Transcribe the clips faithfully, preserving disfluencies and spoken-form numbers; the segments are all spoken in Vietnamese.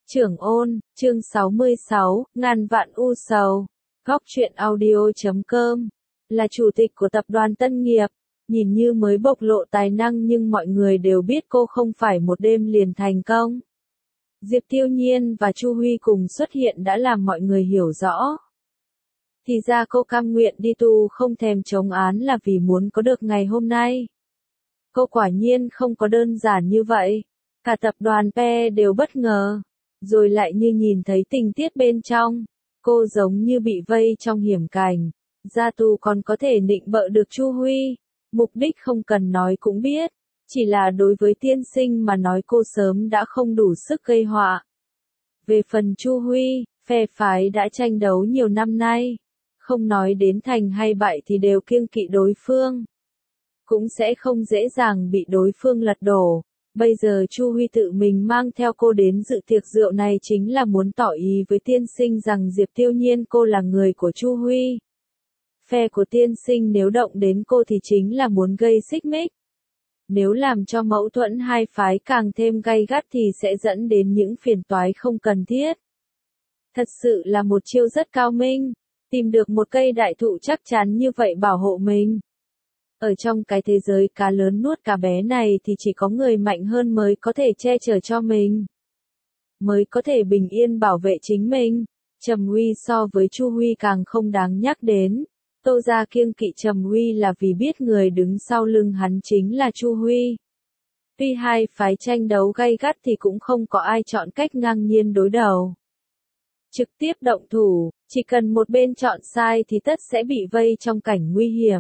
Trưởng ôn, chương sáu mươi sáu, ngàn vạn u sầu. Góc truyện audio chấm com là chủ tịch của tập đoàn Tân Nghiệp, nhìn như mới bộc lộ tài năng nhưng mọi người đều biết cô không phải một đêm liền thành công. Diệp Tiêu Nhiên và Chu Huy cùng xuất hiện đã làm mọi người hiểu rõ. Thì ra cô cam nguyện đi tù không thèm chống án là vì muốn có được ngày hôm nay. Cô quả nhiên không có đơn giản như vậy. Cả tập đoàn Pe đều bất ngờ. Rồi lại như nhìn thấy tình tiết bên trong, cô giống như bị vây trong hiểm cảnh, ra tù còn có thể nịnh bợ được Chu Huy, mục đích không cần nói cũng biết, chỉ là đối với tiên sinh mà nói cô sớm đã không đủ sức gây họa. Về phần Chu Huy, phe phái đã tranh đấu nhiều năm nay, không nói đến thành hay bại thì đều kiêng kỵ đối phương, cũng sẽ không dễ dàng bị đối phương lật đổ. Bây giờ Chu Huy tự mình mang theo cô đến dự tiệc rượu này chính là muốn tỏ ý với tiên sinh rằng Diệp Tiêu Nhiên cô là người của Chu Huy. Phe của tiên sinh nếu động đến cô thì chính là muốn gây xích mích. Nếu làm cho mâu thuẫn hai phái càng thêm gay gắt thì sẽ dẫn đến những phiền toái không cần thiết. Thật sự là một chiêu rất cao minh, tìm được một cây đại thụ chắc chắn như vậy bảo hộ mình. Ở trong cái thế giới cá lớn nuốt cá bé này thì chỉ có người mạnh hơn mới có thể che chở cho mình, mới có thể bình yên bảo vệ chính mình. Trầm Huy so với Chu Huy càng không đáng nhắc đến. Tô gia kiêng kỵ Trầm Huy là vì biết người đứng sau lưng hắn chính là Chu Huy. Tuy hai phái tranh đấu gay gắt thì cũng không có ai chọn cách ngang nhiên đối đầu. Trực tiếp động thủ, chỉ cần một bên chọn sai thì tất sẽ bị vây trong cảnh nguy hiểm.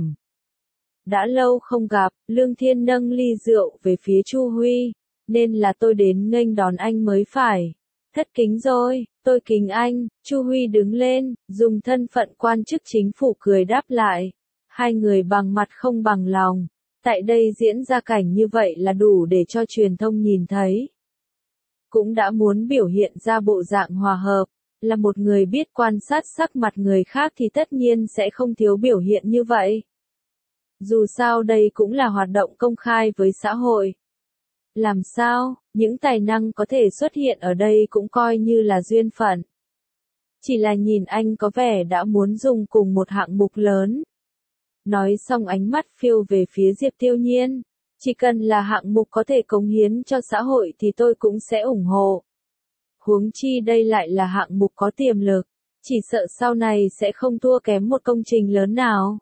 Đã lâu không gặp, Lương Thiên nâng ly rượu về phía Chu Huy, nên là tôi đến nghênh đón anh mới phải. Thất kính rồi, tôi kính anh. Chu Huy đứng lên, dùng thân phận quan chức chính phủ cười đáp lại. Hai người bằng mặt không bằng lòng. Tại đây diễn ra cảnh như vậy là đủ để cho truyền thông nhìn thấy. Cũng đã muốn biểu hiện ra bộ dạng hòa hợp, là một người biết quan sát sắc mặt người khác thì tất nhiên sẽ không thiếu biểu hiện như vậy. Dù sao đây cũng là hoạt động công khai với xã hội. Làm sao, những tài năng có thể xuất hiện ở đây cũng coi như là duyên phận. Chỉ là nhìn anh có vẻ đã muốn dùng cùng một hạng mục lớn. Nói xong ánh mắt phiêu về phía Diệp Tiêu Nhiên. Chỉ cần là hạng mục có thể cống hiến cho xã hội thì tôi cũng sẽ ủng hộ. Huống chi đây lại là hạng mục có tiềm lực. Chỉ sợ sau này sẽ không thua kém một công trình lớn nào.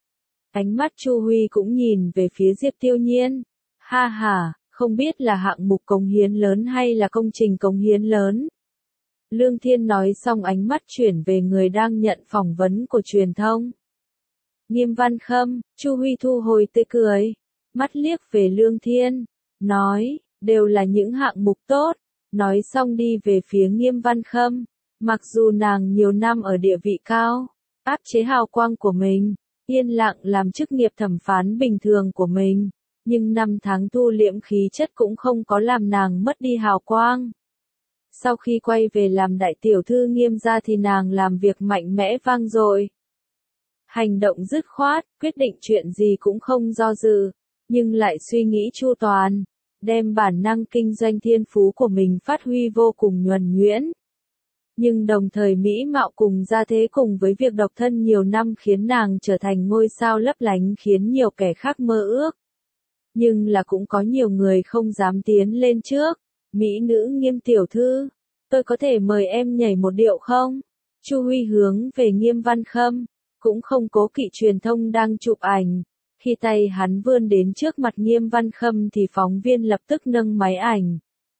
Ánh mắt Chu Huy cũng nhìn về phía Diệp Tiêu Nhiên. Ha ha, không biết là hạng mục cống hiến lớn hay là công trình cống hiến lớn. Lương Thiên nói xong ánh mắt chuyển về người đang nhận phỏng vấn của truyền thông. Nghiêm Văn Khâm, Chu Huy thu hồi tươi cười, mắt liếc về Lương Thiên, nói, đều là những hạng mục tốt. Nói xong đi về phía Nghiêm Văn Khâm, mặc dù nàng nhiều năm ở địa vị cao, áp chế hào quang của mình. Yên lặng làm chức nghiệp thẩm phán bình thường của mình, nhưng năm tháng thu liễm khí chất cũng không có làm nàng mất đi hào quang. Sau khi quay về làm đại tiểu thư Nghiêm gia thì nàng làm việc mạnh mẽ vang dội. Hành động dứt khoát, quyết định chuyện gì cũng không do dự, nhưng lại suy nghĩ chu toàn, đem bản năng kinh doanh thiên phú của mình phát huy vô cùng nhuần nhuyễn. Nhưng đồng thời mỹ mạo cùng gia thế cùng với việc độc thân nhiều năm khiến nàng trở thành ngôi sao lấp lánh khiến nhiều kẻ khác mơ ước. Nhưng là cũng có nhiều người không dám tiến lên trước. Mỹ nữ Nghiêm tiểu thư, tôi có thể mời em nhảy một điệu không? Chu Huy hướng về Nghiêm Văn Khâm, cũng không cố kỵ truyền thông đang chụp ảnh. Khi tay hắn vươn đến trước mặt Nghiêm Văn Khâm thì phóng viên lập tức nâng máy ảnh,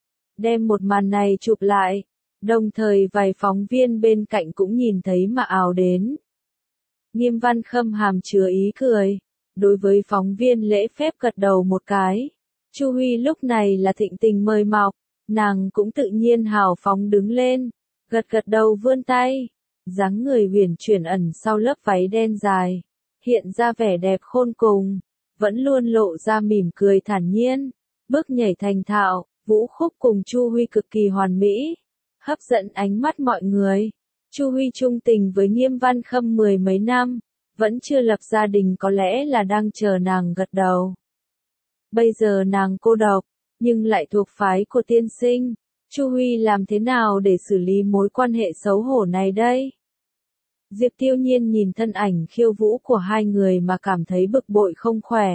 đem một màn này chụp lại. Đồng thời vài phóng viên bên cạnh cũng nhìn thấy mà ào đến. Nghiêm Văn Khâm hàm chứa ý cười. Đối với phóng viên lễ phép gật đầu một cái. Chu Huy lúc này là thịnh tình mời mọc. Nàng cũng tự nhiên hào phóng đứng lên. Gật gật đầu vươn tay. Dáng người huyền chuyển ẩn sau lớp váy đen dài. Hiện ra vẻ đẹp khôn cùng. Vẫn luôn lộ ra mỉm cười thản nhiên. Bước nhảy thành thạo. Vũ khúc cùng Chu Huy cực kỳ hoàn mỹ. Hấp dẫn ánh mắt mọi người. Chu Huy trung tình với Nghiêm Văn Khâm mười mấy năm, vẫn chưa lập gia đình có lẽ là đang chờ nàng gật đầu. Bây giờ nàng cô độc, nhưng lại thuộc phái của tiên sinh. Chu Huy làm thế nào để xử lý mối quan hệ xấu hổ này đây? Diệp Tiêu Nhiên nhìn thân ảnh khiêu vũ của hai người mà cảm thấy bực bội không khỏe.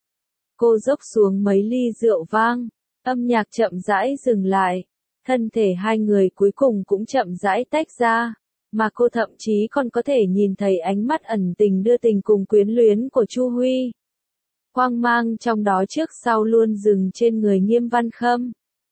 Cô dốc xuống mấy ly rượu vang, âm nhạc chậm rãi dừng lại, thân thể hai người cuối cùng cũng chậm rãi tách ra, mà cô thậm chí còn có thể nhìn thấy ánh mắt ẩn tình đưa tình cùng quyến luyến của Chu Huy. Quang mang trong đó trước sau luôn dừng trên người Nghiêm Văn Khâm,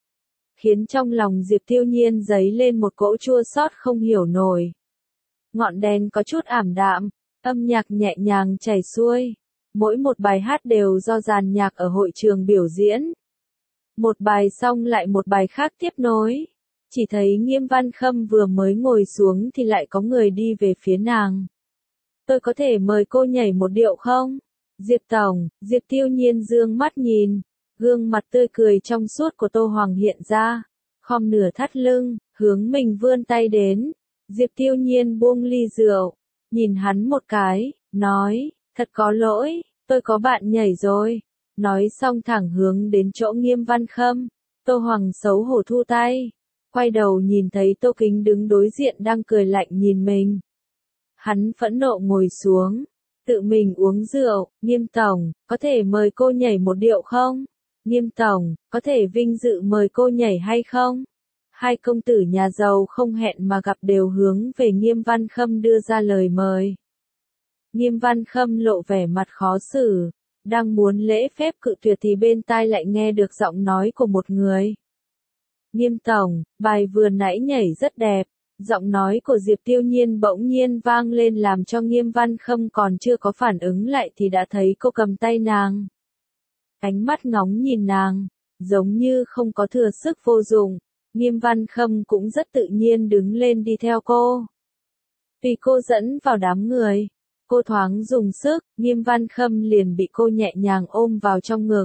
khiến trong lòng Diệp Tiêu Nhiên dấy lên một cỗ chua xót không hiểu nổi. Ngọn đèn có chút ảm đạm, âm nhạc nhẹ nhàng chảy xuôi, mỗi một bài hát đều do dàn nhạc ở hội trường biểu diễn. Một bài xong lại một bài khác tiếp nối, chỉ thấy Nghiêm Văn Khâm vừa mới ngồi xuống thì lại có người đi về phía nàng. Tôi có thể mời cô nhảy một điệu không? Diệp Tổng, Diệp Tiêu Nhiên dương mắt nhìn, gương mặt tươi cười trong suốt của Tô Hoàng hiện ra, khom nửa thắt lưng, hướng mình vươn tay đến. Diệp Tiêu Nhiên buông ly rượu, nhìn hắn một cái, nói, thật có lỗi, tôi có bạn nhảy rồi. Nói xong thẳng hướng đến chỗ Nghiêm Văn Khâm, Tô Hoàng xấu hổ thu tay, quay đầu nhìn thấy Tô Kính đứng đối diện đang cười lạnh nhìn mình. Hắn phẫn nộ ngồi xuống, tự mình uống rượu, Nghiêm Tổng, có thể mời cô nhảy một điệu không? Nghiêm Tổng, có thể vinh dự mời cô nhảy hay không? Hai công tử nhà giàu không hẹn mà gặp đều hướng về Nghiêm Văn Khâm đưa ra lời mời. Nghiêm Văn Khâm lộ vẻ mặt khó xử, đang muốn lễ phép cự tuyệt thì bên tai lại nghe được giọng nói của một người. Nghiêm Tổng, bài vừa nãy nhảy rất đẹp. Giọng nói của Diệp Tiêu Nhiên bỗng nhiên vang lên làm cho Nghiêm Văn Khâm còn chưa có phản ứng lại thì đã thấy cô cầm tay nàng. Ánh mắt ngóng nhìn nàng, giống như không có thừa sức vô dụng. Nghiêm Văn Khâm cũng rất tự nhiên đứng lên đi theo cô. Vì cô dẫn vào đám người, cô thoáng dùng sức, Nghiêm Văn Khâm liền bị cô nhẹ nhàng ôm vào trong ngực.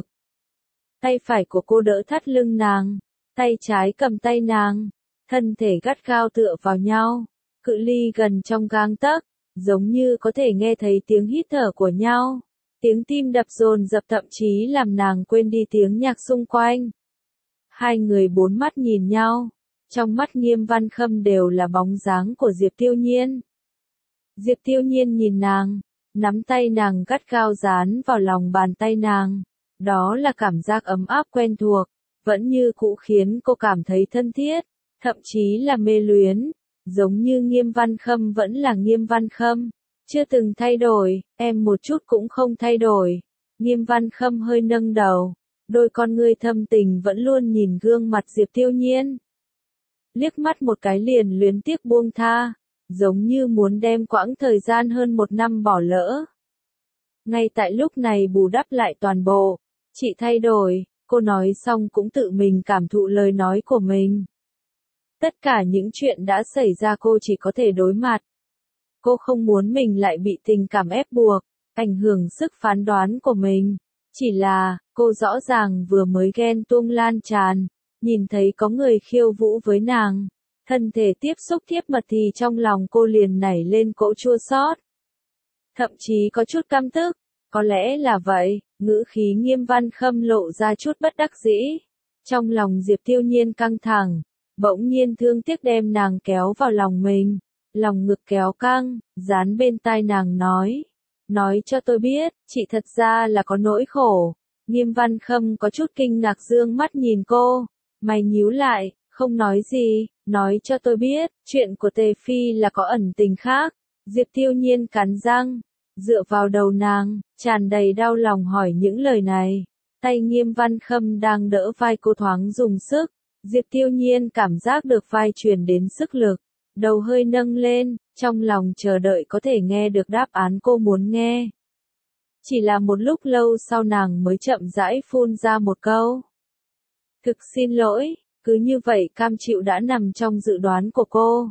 Tay phải của cô đỡ thắt lưng nàng, tay trái cầm tay nàng, thân thể gắt gao tựa vào nhau, cự ly gần trong gang tấc, giống như có thể nghe thấy tiếng hít thở của nhau. Tiếng tim đập dồn dập thậm chí làm nàng quên đi tiếng nhạc xung quanh. Hai người bốn mắt nhìn nhau, trong mắt Nghiêm Văn Khâm đều là bóng dáng của Diệp Tiêu Nhiên. Diệp Tiêu Nhiên nhìn nàng, nắm tay nàng gắt gao dán vào lòng bàn tay nàng, đó là cảm giác ấm áp quen thuộc, vẫn như cũ khiến cô cảm thấy thân thiết, thậm chí là mê luyến, giống như Nghiêm Văn Khâm vẫn là Nghiêm Văn Khâm, chưa từng thay đổi, em một chút cũng không thay đổi. Nghiêm Văn Khâm hơi nâng đầu, đôi con ngươi thâm tình vẫn luôn nhìn gương mặt Diệp Tiêu Nhiên. Liếc mắt một cái liền luyến tiếc buông tha, giống như muốn đem quãng thời gian hơn một năm bỏ lỡ. Ngay tại lúc này bù đắp lại toàn bộ, chị thay đổi, cô nói xong cũng tự mình cảm thụ lời nói của mình. Tất cả những chuyện đã xảy ra cô chỉ có thể đối mặt. Cô không muốn mình lại bị tình cảm ép buộc, ảnh hưởng sức phán đoán của mình. Chỉ là, cô rõ ràng vừa mới ghen tuông lan tràn, nhìn thấy có người khiêu vũ với nàng, thân thể tiếp xúc tiếp mật thì trong lòng cô liền nảy lên cỗ chua xót. Thậm chí có chút căm tức, có lẽ là vậy, ngữ khí Nghiêm Văn Khâm lộ ra chút bất đắc dĩ. Trong lòng Diệp Tiêu Nhiên căng thẳng, bỗng nhiên thương tiếc đem nàng kéo vào lòng mình, lòng ngực kéo căng, dán bên tai nàng nói. Nói cho tôi biết, chị thật ra là có nỗi khổ. Nghiêm Văn Khâm có chút kinh ngạc dương mắt nhìn cô, mày nhíu lại, không nói gì, nói cho tôi biết, chuyện của Tề Phi là có ẩn tình khác. Diệp Tiêu Nhiên cắn răng, dựa vào đầu nàng, tràn đầy đau lòng hỏi những lời này. Tay Nghiêm Văn Khâm đang đỡ vai cô thoáng dùng sức, Diệp Tiêu Nhiên cảm giác được vai truyền đến sức lực, đầu hơi nâng lên, trong lòng chờ đợi có thể nghe được đáp án cô muốn nghe. Chỉ là một lúc lâu sau nàng mới chậm rãi phun ra một câu. Thực xin lỗi, cứ như vậy cam chịu đã nằm trong dự đoán của cô.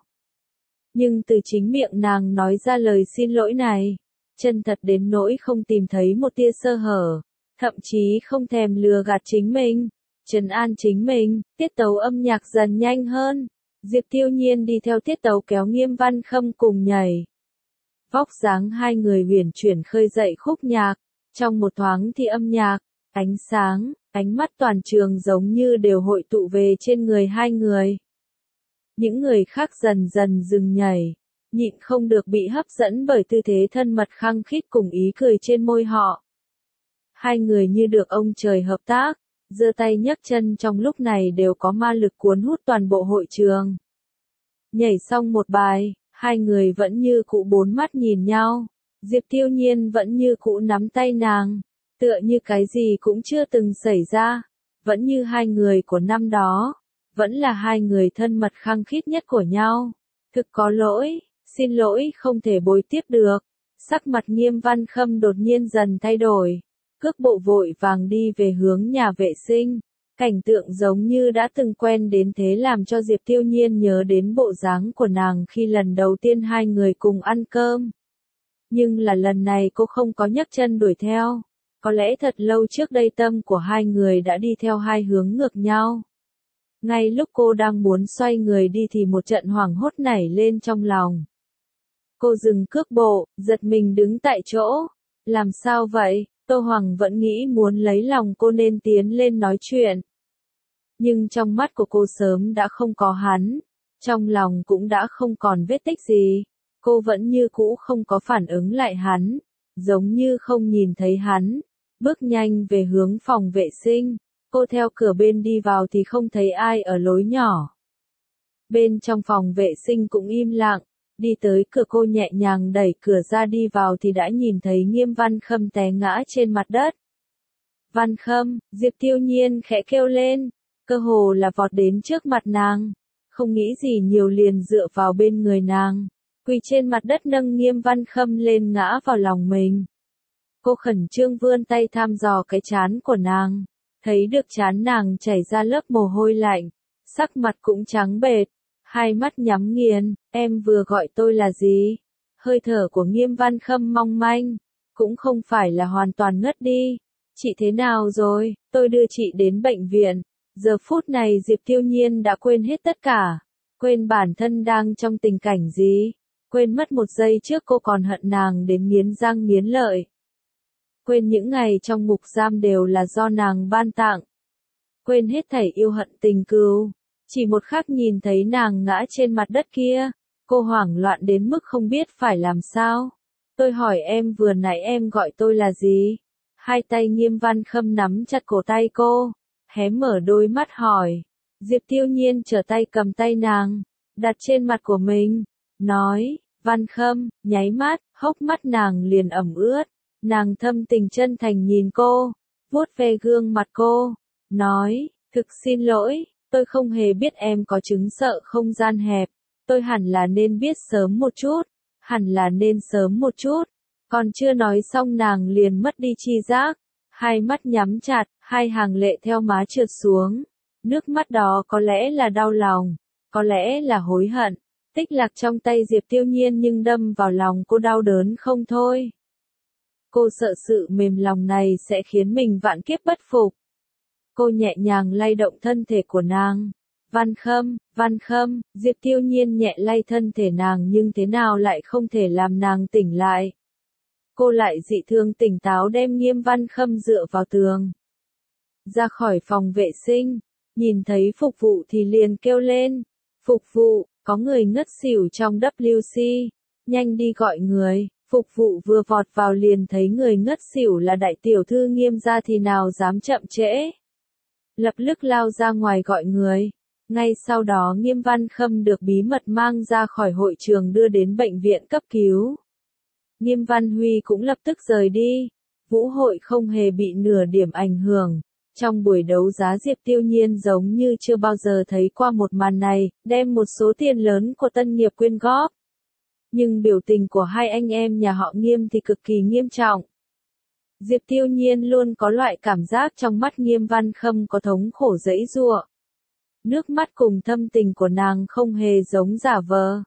Nhưng từ chính miệng nàng nói ra lời xin lỗi này, chân thật đến nỗi không tìm thấy một tia sơ hở, thậm chí không thèm lừa gạt chính mình, trấn an chính mình, tiết tấu âm nhạc dần nhanh hơn. Diệp Tiêu Nhiên đi theo tiết tấu kéo Nghiêm Văn Khâm cùng nhảy. Vóc dáng hai người huyền chuyển khơi dậy khúc nhạc, trong một thoáng thì âm nhạc, ánh sáng, Ánh mắt toàn trường giống như đều hội tụ về trên người hai người. Những người khác dần dần dừng nhảy, nhịn không được bị hấp dẫn bởi tư thế thân mật khăng khít cùng ý cười trên môi họ. Hai người như được ông trời hợp tác, giơ tay nhấc chân trong lúc này đều có ma lực cuốn hút toàn bộ hội trường. Nhảy xong một bài, hai người vẫn như cũ bốn mắt nhìn nhau, Diệp Tiêu Nhiên vẫn như cũ nắm tay nàng, tựa như cái gì cũng chưa từng xảy ra, vẫn như hai người của năm đó, vẫn là hai người thân mật khăng khít nhất của nhau. Thực có lỗi, xin lỗi không thể bối tiếp được. Sắc mặt Nghiêm Văn Khâm đột nhiên dần thay đổi, cước bộ vội vàng đi về hướng nhà vệ sinh. Cảnh tượng giống như đã từng quen đến thế làm cho Diệp Tiêu Nhiên nhớ đến bộ dáng của nàng khi lần đầu tiên hai người cùng ăn cơm. Nhưng là lần này cô không có nhấc chân đuổi theo. Có lẽ thật lâu trước đây tâm của hai người đã đi theo hai hướng ngược nhau. Ngay lúc cô đang muốn xoay người đi thì một trận hoảng hốt nảy lên trong lòng. Cô dừng cước bộ, giật mình đứng tại chỗ. Làm sao vậy? Tô Hoàng vẫn nghĩ muốn lấy lòng cô nên tiến lên nói chuyện. Nhưng trong mắt của cô sớm đã không có hắn. Trong lòng cũng đã không còn vết tích gì. Cô vẫn như cũ không có phản ứng lại hắn. Giống như không nhìn thấy hắn. Bước nhanh về hướng phòng vệ sinh. Cô theo cửa bên đi vào thì không thấy ai ở lối nhỏ. Bên trong phòng vệ sinh cũng im lặng. Đi tới cửa cô nhẹ nhàng đẩy cửa ra đi vào thì đã nhìn thấy Nghiêm Văn Khâm té ngã trên mặt đất. Văn Khâm, Diệp Tiêu Nhiên khẽ kêu lên, cơ hồ là vọt đến trước mặt nàng. Không nghĩ gì nhiều liền dựa vào bên người nàng. Quỳ trên mặt đất nâng Nghiêm Văn Khâm lên ngã vào lòng mình. Cô khẩn trương vươn tay thăm dò cái trán của nàng. Thấy được trán nàng chảy ra lớp mồ hôi lạnh. Sắc mặt cũng trắng bệch. Hai mắt nhắm nghiền, em vừa gọi tôi là gì? Hơi thở của Nghiêm Văn Khâm mong manh, cũng không phải là hoàn toàn ngất đi. Chị thế nào rồi? Tôi đưa chị đến bệnh viện. Giờ phút này Diệp Tiêu Nhiên đã quên hết tất cả. Quên bản thân đang trong tình cảnh gì? Quên mất một giây trước cô còn hận nàng đến nghiến răng nghiến lợi. Quên những ngày trong ngục giam đều là do nàng ban tặng. Quên hết thảy yêu hận tình cừu. Chỉ một khắc nhìn thấy nàng ngã trên mặt đất kia, cô hoảng loạn đến mức không biết phải làm sao. Tôi hỏi em vừa nãy em gọi tôi là gì? Hai tay Nghiêm Văn Khâm nắm chặt cổ tay cô, hé mở đôi mắt hỏi. Diệp Tiêu Nhiên trở tay cầm tay nàng, đặt trên mặt của mình, nói, Văn Khâm, nháy mắt, hốc mắt nàng liền ẩm ướt. Nàng thâm tình chân thành nhìn cô, vuốt ve gương mặt cô, nói, thực xin lỗi. Tôi không hề biết em có chứng sợ không gian hẹp. Tôi hẳn là nên biết sớm một chút. Hẳn là nên sớm một chút. Còn chưa nói xong nàng liền mất đi chi giác. Hai mắt nhắm chặt, hai hàng lệ theo má trượt xuống. Nước mắt đó có lẽ là đau lòng. Có lẽ là hối hận. Tích lạc trong tay Diệp Tiêu Nhiên nhưng đâm vào lòng cô đau đớn không thôi. Cô sợ sự mềm lòng này sẽ khiến mình vạn kiếp bất phục. Cô nhẹ nhàng lay động thân thể của nàng. Văn Khâm, Văn Khâm, Diệp Tiêu Nhiên nhẹ lay thân thể nàng nhưng thế nào lại không thể làm nàng tỉnh lại. Cô lại dị thương tỉnh táo đem Nghiêm Văn Khâm dựa vào tường. Ra khỏi phòng vệ sinh, nhìn thấy phục vụ thì liền kêu lên. Phục vụ, có người ngất xỉu trong W C, nhanh đi gọi người. Phục vụ vừa vọt vào liền thấy người ngất xỉu là đại tiểu thư Nghiêm gia thì nào dám chậm trễ. Lập tức lao ra ngoài gọi người. Ngay sau đó Nghiêm Văn Khâm được bí mật mang ra khỏi hội trường đưa đến bệnh viện cấp cứu. Nghiêm Văn Huy cũng lập tức rời đi. Vũ hội không hề bị nửa điểm ảnh hưởng. Trong buổi đấu giá Diệp Tiêu Nhiên giống như chưa bao giờ thấy qua một màn này, đem một số tiền lớn của tân nghiệp quyên góp. Nhưng biểu tình của hai anh em nhà họ Nghiêm thì cực kỳ nghiêm trọng. Diệp Tiêu Nhiên luôn có loại cảm giác trong mắt Nghiêm Văn Khâm có thống khổ giãy giụa. Nước mắt cùng thâm tình của nàng không hề giống giả vờ.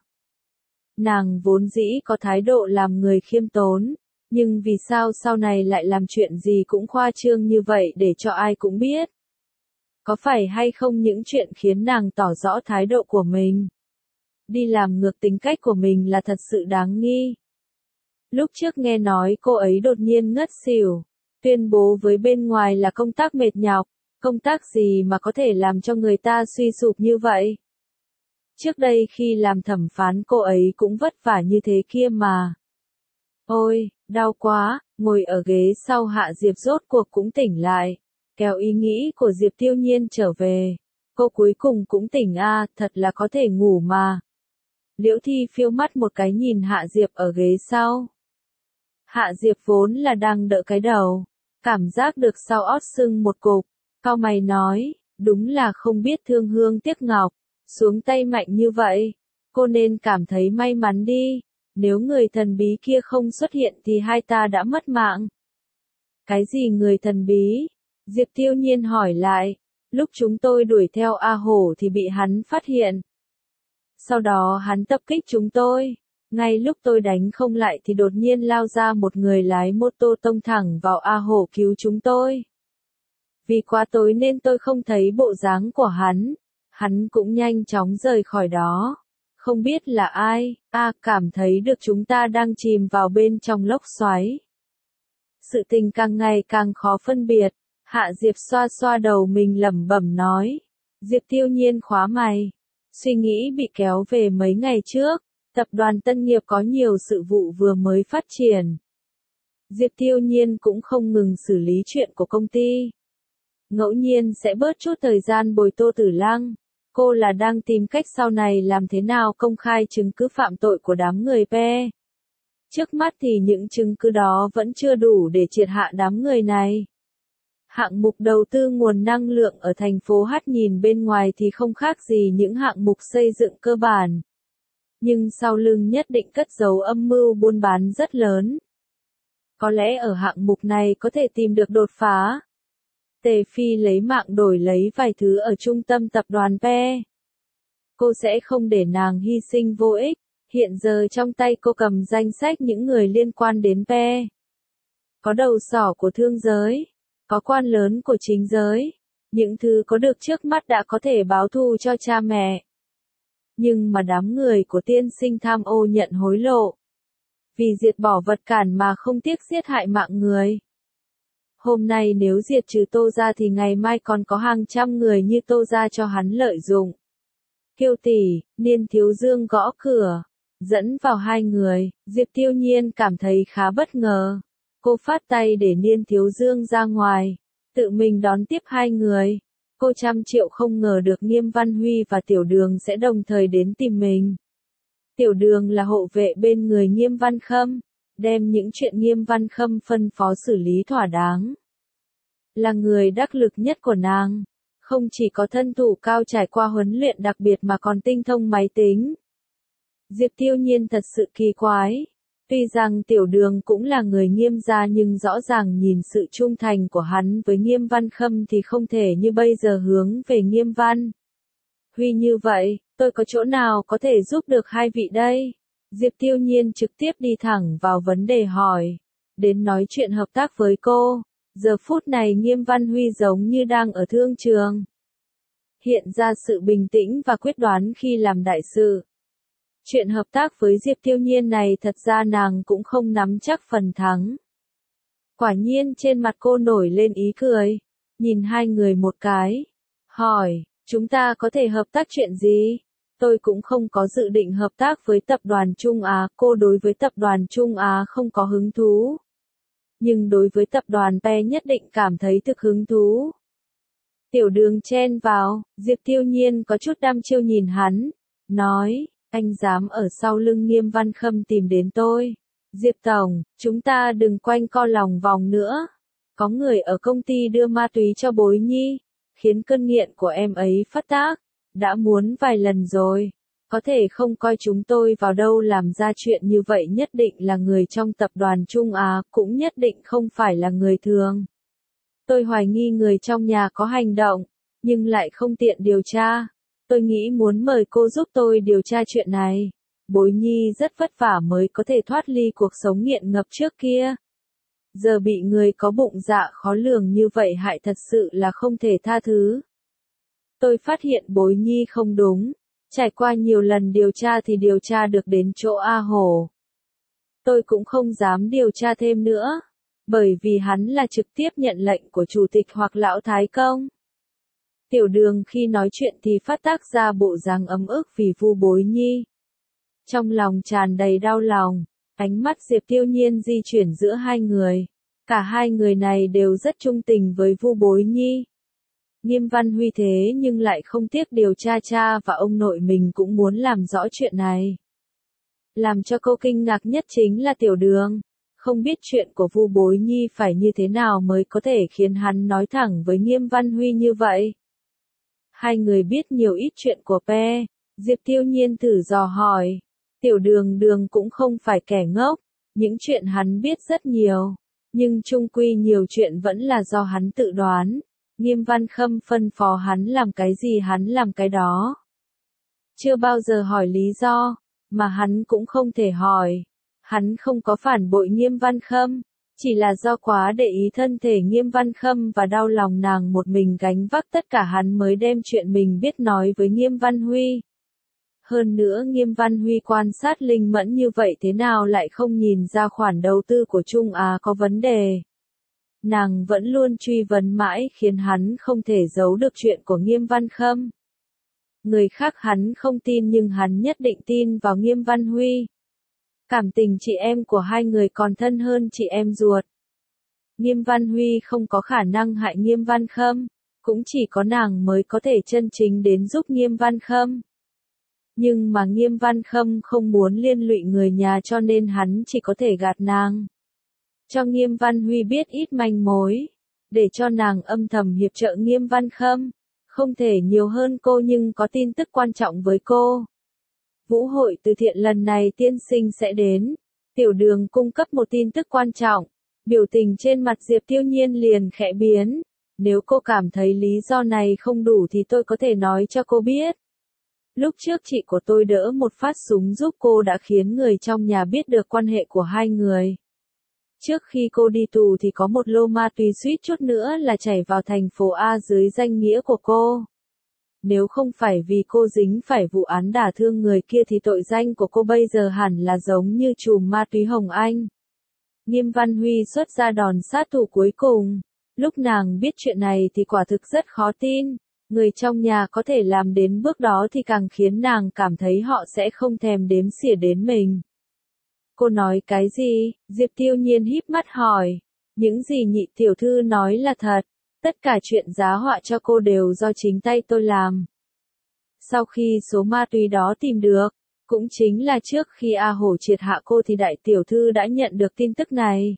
Nàng vốn dĩ có thái độ làm người khiêm tốn, nhưng vì sao sau này lại làm chuyện gì cũng khoa trương như vậy để cho ai cũng biết? Có phải hay không những chuyện khiến nàng tỏ rõ thái độ của mình? Đi làm ngược tính cách của mình là thật sự đáng nghi. Lúc trước nghe nói cô ấy đột nhiên ngất xỉu, tuyên bố với bên ngoài là công tác mệt nhọc, Công tác gì mà có thể làm cho người ta suy sụp như vậy? Trước đây khi làm thẩm phán cô ấy cũng vất vả như thế kia mà. Ôi, đau quá, ngồi ở ghế sau Hạ Diệp rốt cuộc cũng tỉnh lại. Kéo ý nghĩ của Diệp Tiêu Nhiên trở về. Cô cuối cùng cũng tỉnh a, à, thật là có thể ngủ mà. Liễu Thi phiêu mắt một cái nhìn Hạ Diệp ở ghế sau. Hạ Diệp vốn là đang đỡ cái đầu. Cảm giác được sau ót sưng một cục. Cau mày nói, đúng là không biết thương hương tiếc ngọc. Xuống tay mạnh như vậy. Cô nên cảm thấy may mắn đi. Nếu người thần bí kia không xuất hiện thì hai ta đã mất mạng. Cái gì người thần bí? Diệp Tiêu Nhiên hỏi lại. Lúc chúng tôi đuổi theo A Hổ thì bị hắn phát hiện. Sau đó hắn tập kích chúng tôi. Ngay lúc tôi đánh không lại thì đột nhiên lao ra một người lái mô tô tông thẳng vào A Hổ cứu chúng tôi. Vì quá tối nên tôi không thấy bộ dáng của hắn. Hắn cũng nhanh chóng rời khỏi đó. Không biết là ai, a à, cảm thấy được chúng ta đang chìm vào bên trong lốc xoáy. Sự tình càng ngày càng khó phân biệt. Hạ Diệp xoa xoa đầu mình lẩm bẩm nói. Diệp Tiêu Nhiên khóa mày. Suy nghĩ bị kéo về mấy ngày trước. Tập đoàn Tân Nghiệp có nhiều sự vụ vừa mới phát triển. Diệp Tiêu Nhiên cũng không ngừng xử lý chuyện của công ty. Ngẫu nhiên sẽ bớt chút thời gian bồi Tô Tử Lăng. Cô là đang tìm cách sau này làm thế nào công khai chứng cứ phạm tội của đám người pe. Trước mắt thì những chứng cứ đó vẫn chưa đủ để triệt hạ đám người này. Hạng mục đầu tư nguồn năng lượng ở thành phố H nhìn bên ngoài thì không khác gì những hạng mục xây dựng cơ bản. Nhưng sau lưng nhất định cất giấu âm mưu buôn bán rất lớn. Có lẽ ở hạng mục này có thể tìm được đột phá. Tề Phi lấy mạng đổi lấy vài thứ ở trung tâm tập đoàn pe. Cô sẽ không để nàng hy sinh vô ích. Hiện giờ trong tay cô cầm danh sách những người liên quan đến pe. Có đầu sỏ của thương giới. Có quan lớn của chính giới. Những thứ có được trước mắt đã có thể báo thù cho cha mẹ. Nhưng mà đám người của tiên sinh tham ô nhận hối lộ. Vì diệt bỏ vật cản mà không tiếc giết hại mạng người. Hôm nay nếu diệt trừ Tô ra thì ngày mai còn có hàng trăm người như Tô ra cho hắn lợi dụng. Kiều tỷ, Niên Thiếu Dương gõ cửa, dẫn vào hai người, Diệp Tiêu Nhiên cảm thấy khá bất ngờ. Cô phát tay để Niên Thiếu Dương ra ngoài, tự mình đón tiếp hai người. Cô trăm triệu không ngờ được Nghiêm Văn Huy và Tiểu Đường sẽ đồng thời đến tìm mình. Tiểu Đường là hộ vệ bên người Nghiêm Văn Khâm. Đem những chuyện Nghiêm Văn Khâm phân phó xử lý thỏa đáng. Là người đắc lực nhất của nàng. Không chỉ có thân thủ cao trải qua huấn luyện đặc biệt mà còn tinh thông máy tính. Diệp Tiêu Nhiên thật sự kỳ quái. Tuy rằng Tiểu Đường cũng là người Nghiêm gia nhưng rõ ràng nhìn sự trung thành của hắn với Nghiêm Văn Khâm thì không thể như bây giờ hướng về Nghiêm Văn Huy như vậy. Tôi có chỗ nào có thể giúp được hai vị đây? Diệp Tiêu Nhiên trực tiếp đi thẳng vào vấn đề hỏi. Đến nói chuyện hợp tác với cô. Giờ phút này Nghiêm Văn Huy giống như đang ở thương trường. Hiện ra sự bình tĩnh và quyết đoán khi làm đại sự. Chuyện hợp tác với Diệp Tiêu Nhiên này thật ra nàng cũng không nắm chắc phần thắng. Quả nhiên trên mặt cô nổi lên ý cười. Nhìn hai người một cái. Hỏi, chúng ta có thể hợp tác chuyện gì? Tôi cũng không có dự định hợp tác với tập đoàn Trung Á, cô đối với tập đoàn Trung Á không có hứng thú. Nhưng đối với tập đoàn pe nhất định cảm thấy thực hứng thú. Tiểu Đường chen vào, Diệp Tiêu Nhiên có chút đăm chiêu nhìn hắn, nói, anh dám ở sau lưng Nghiêm Văn Khâm tìm đến tôi. Diệp Tổng, chúng ta đừng quanh co lòng vòng nữa. Có người ở công ty đưa ma túy cho Bối Nhi, khiến cơn nghiện của em ấy phát tác. Đã muốn vài lần rồi, có thể không coi chúng tôi vào đâu làm ra chuyện như vậy nhất định là người trong tập đoàn Trung Á, cũng nhất định không phải là người thường. Tôi hoài nghi người trong nhà có hành động, nhưng lại không tiện điều tra. Tôi nghĩ muốn mời cô giúp tôi điều tra chuyện này. Bối Nhi rất vất vả mới có thể thoát ly cuộc sống nghiện ngập trước kia. Giờ bị người có bụng dạ khó lường như vậy hại thật sự là không thể tha thứ. Tôi phát hiện Bối Nhi không đúng. Trải qua nhiều lần điều tra thì điều tra được đến chỗ A Hổ. Tôi cũng không dám điều tra thêm nữa. Bởi vì hắn là trực tiếp nhận lệnh của chủ tịch hoặc lão Thái Công. Tiểu Đường khi nói chuyện thì phát tác ra bộ dáng ấm ức vì Vu Bối Nhi. Trong lòng tràn đầy đau lòng, ánh mắt Diệp Tiêu Nhiên di chuyển giữa hai người. Cả hai người này đều rất trung tình với Vu Bối Nhi. Nghiêm Văn Huy thế nhưng lại không tiếc điều tra cha và ông nội mình cũng muốn làm rõ chuyện này. Làm cho cô kinh ngạc nhất chính là Tiểu Đường. Không biết chuyện của Vu Bối Nhi phải như thế nào mới có thể khiến hắn nói thẳng với Nghiêm Văn Huy như vậy. Hai người biết nhiều ít chuyện của Pe, Diệp Tiêu Nhiên thử dò hỏi. Tiểu Đường Đường cũng không phải kẻ ngốc, những chuyện hắn biết rất nhiều, nhưng chung quy nhiều chuyện vẫn là do hắn tự đoán. Nghiêm Văn Khâm phân phó hắn làm cái gì hắn làm cái đó. Chưa bao giờ hỏi lý do, mà hắn cũng không thể hỏi. Hắn không có phản bội Nghiêm Văn Khâm, chỉ là do quá để ý thân thể Nghiêm Văn Khâm và đau lòng nàng một mình gánh vác tất cả hắn mới đem chuyện mình biết nói với Nghiêm Văn Huy. Hơn nữa Nghiêm Văn Huy quan sát linh mẫn như vậy thế nào lại không nhìn ra khoản đầu tư của Trung Á có vấn đề. Nàng vẫn luôn truy vấn mãi khiến hắn không thể giấu được chuyện của Nghiêm Văn Khâm. Người khác hắn không tin nhưng hắn nhất định tin vào Nghiêm Văn Huy. Cảm tình chị em của hai người còn thân hơn chị em ruột. Nghiêm Văn Huy không có khả năng hại Nghiêm Văn Khâm, cũng chỉ có nàng mới có thể chân chính đến giúp Nghiêm Văn Khâm. Nhưng mà Nghiêm Văn Khâm không muốn liên lụy người nhà cho nên hắn chỉ có thể gạt nàng. Cho Nghiêm Văn Huy biết ít manh mối, để cho nàng âm thầm hiệp trợ Nghiêm Văn Khâm, không thể nhiều hơn cô nhưng có tin tức quan trọng với cô. Vũ hội từ thiện lần này tiên sinh sẽ đến, Tiểu Đường cung cấp một tin tức quan trọng, biểu tình trên mặt Diệp Tiêu Nhiên liền khẽ biến. Nếu cô cảm thấy lý do này không đủ thì tôi có thể nói cho cô biết. Lúc trước chị của tôi đỡ một phát súng giúp cô đã khiến người trong nhà biết được quan hệ của hai người. Trước khi cô đi tù thì có một lô ma túy suýt chút nữa là chảy vào thành phố A dưới danh nghĩa của cô. Nếu không phải vì cô dính phải vụ án đả thương người kia thì tội danh của cô bây giờ hẳn là giống như trùm ma túy Hồng Anh. Nghiêm Văn Huy xuất ra đòn sát thủ cuối cùng. Lúc nàng biết chuyện này thì quả thực rất khó tin. Người trong nhà có thể làm đến bước đó thì càng khiến nàng cảm thấy họ sẽ không thèm đếm xỉa đến mình. Cô nói cái gì? Diệp Tiêu Nhiên híp mắt hỏi. Những gì nhị tiểu thư nói là thật. Tất cả chuyện giá họa cho cô đều do chính tay tôi làm. Sau khi số ma túy đó tìm được, cũng chính là trước khi A Hổ triệt hạ cô thì đại tiểu thư đã nhận được tin tức này.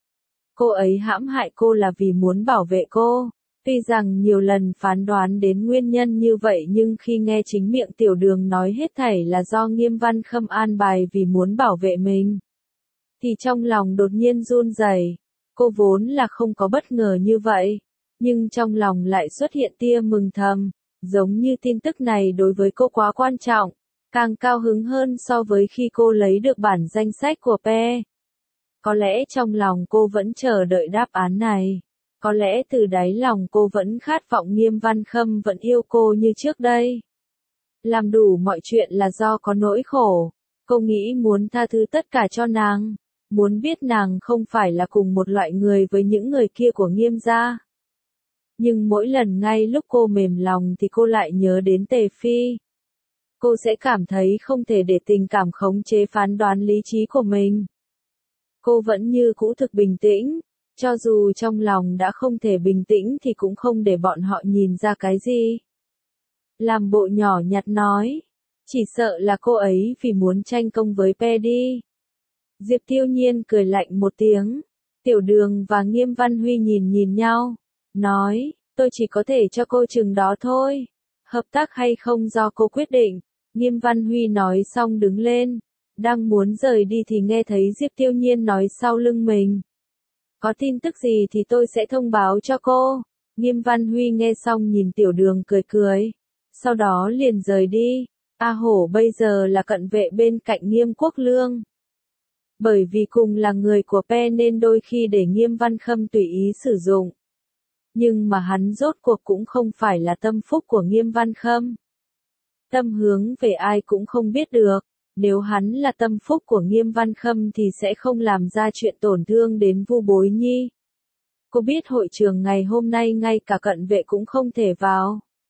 Cô ấy hãm hại cô là vì muốn bảo vệ cô. Tuy rằng nhiều lần phán đoán đến nguyên nhân như vậy nhưng khi nghe chính miệng Tiểu Đường nói hết thảy là do Nghiêm Văn Khâm an bài vì muốn bảo vệ mình, thì trong lòng đột nhiên run rẩy. Cô vốn là không có bất ngờ như vậy, nhưng trong lòng lại xuất hiện tia mừng thầm, giống như tin tức này đối với cô quá quan trọng, càng cao hứng hơn so với khi cô lấy được bản danh sách của Pe. Có lẽ trong lòng cô vẫn chờ đợi đáp án này. Có lẽ từ đáy lòng cô vẫn khát vọng Nghiêm Văn Khâm vẫn yêu cô như trước đây. Làm đủ mọi chuyện là do có nỗi khổ. Cô nghĩ muốn tha thứ tất cả cho nàng. Muốn biết nàng không phải là cùng một loại người với những người kia của Nghiêm gia. Nhưng mỗi lần ngay lúc cô mềm lòng thì cô lại nhớ đến Tề Phi. Cô sẽ cảm thấy không thể để tình cảm khống chế phán đoán lý trí của mình. Cô vẫn như cũ thực bình tĩnh. Cho dù trong lòng đã không thể bình tĩnh thì cũng không để bọn họ nhìn ra cái gì. Làm bộ nhỏ nhặt nói. Chỉ sợ là cô ấy vì muốn tranh công với Pe đi. Diệp Tiêu Nhiên cười lạnh một tiếng. Tiểu Đường và Nghiêm Văn Huy nhìn nhìn nhau. Nói, tôi chỉ có thể cho cô chừng đó thôi. Hợp tác hay không do cô quyết định. Nghiêm Văn Huy nói xong đứng lên. Đang muốn rời đi thì nghe thấy Diệp Tiêu Nhiên nói sau lưng mình. Có tin tức gì thì tôi sẽ thông báo cho cô. Nghiêm Văn Huy nghe xong nhìn Tiểu Đường cười cười. Sau đó liền rời đi. A Hổ bây giờ là cận vệ bên cạnh Nghiêm Quốc Lương. Bởi vì cùng là người của Pe nên đôi khi để Nghiêm Văn Khâm tùy ý sử dụng. Nhưng mà hắn rốt cuộc cũng không phải là tâm phúc của Nghiêm Văn Khâm. Tâm hướng về ai cũng không biết được. Nếu hắn là tâm phúc của Nghiêm Văn Khâm thì sẽ không làm ra chuyện tổn thương đến Vu Bối Nhi. Cô biết hội trường ngày hôm nay ngay cả cận vệ cũng không thể vào.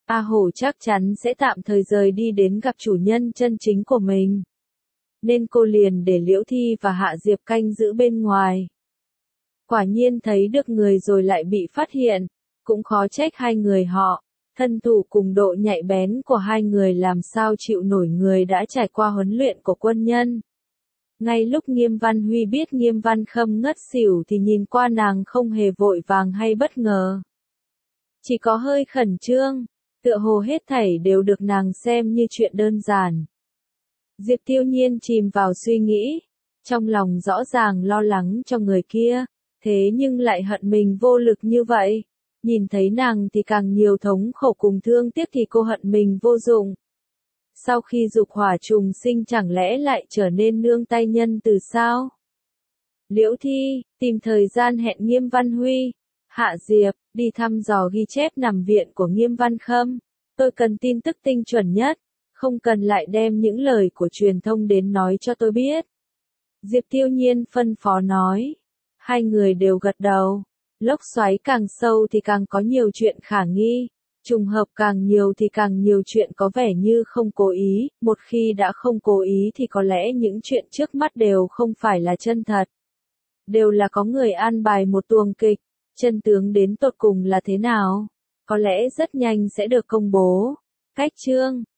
A Hổ chắc chắn sẽ tạm thời rời đi đến gặp chủ nhân chân chính của mình. Nên cô liền để Liễu Thi và Hạ Diệp canh giữ bên ngoài. Quả nhiên thấy được người rồi lại bị phát hiện, cũng khó trách hai người họ, thân thủ cùng độ nhạy bén của hai người làm sao chịu nổi người đã trải qua huấn luyện của quân nhân. Ngay lúc Nghiêm Văn Huy biết Nghiêm Văn Khâm ngất xỉu thì nhìn qua nàng không hề vội vàng hay bất ngờ. Chỉ có hơi khẩn trương, tựa hồ hết thảy đều được nàng xem như chuyện đơn giản. Diệp Tiêu Nhiên chìm vào suy nghĩ, trong lòng rõ ràng lo lắng cho người kia, thế nhưng lại hận mình vô lực như vậy. Nhìn thấy nàng thì càng nhiều thống khổ cùng thương tiếc thì cô hận mình vô dụng. Sau khi dục hỏa trùng sinh chẳng lẽ lại trở nên nương tay nhân từ sao? Liễu Thi, tìm thời gian hẹn Nghiêm Văn Huy, Hạ Diệp, đi thăm dò ghi chép nằm viện của Nghiêm Văn Khâm. Tôi cần tin tức tinh chuẩn nhất, không cần lại đem những lời của truyền thông đến nói cho tôi biết. Diệp Tiêu Nhiên phân phó nói. Hai người đều gật đầu. Lốc xoáy càng sâu thì càng có nhiều chuyện khả nghi. Trùng hợp càng nhiều thì càng nhiều chuyện có vẻ như không cố ý, một khi đã không cố ý thì có lẽ những chuyện trước mắt đều không phải là chân thật. Đều là có người an bài một tuồng kịch, chân tướng đến tột cùng là thế nào? Có lẽ rất nhanh sẽ được công bố. Cách chương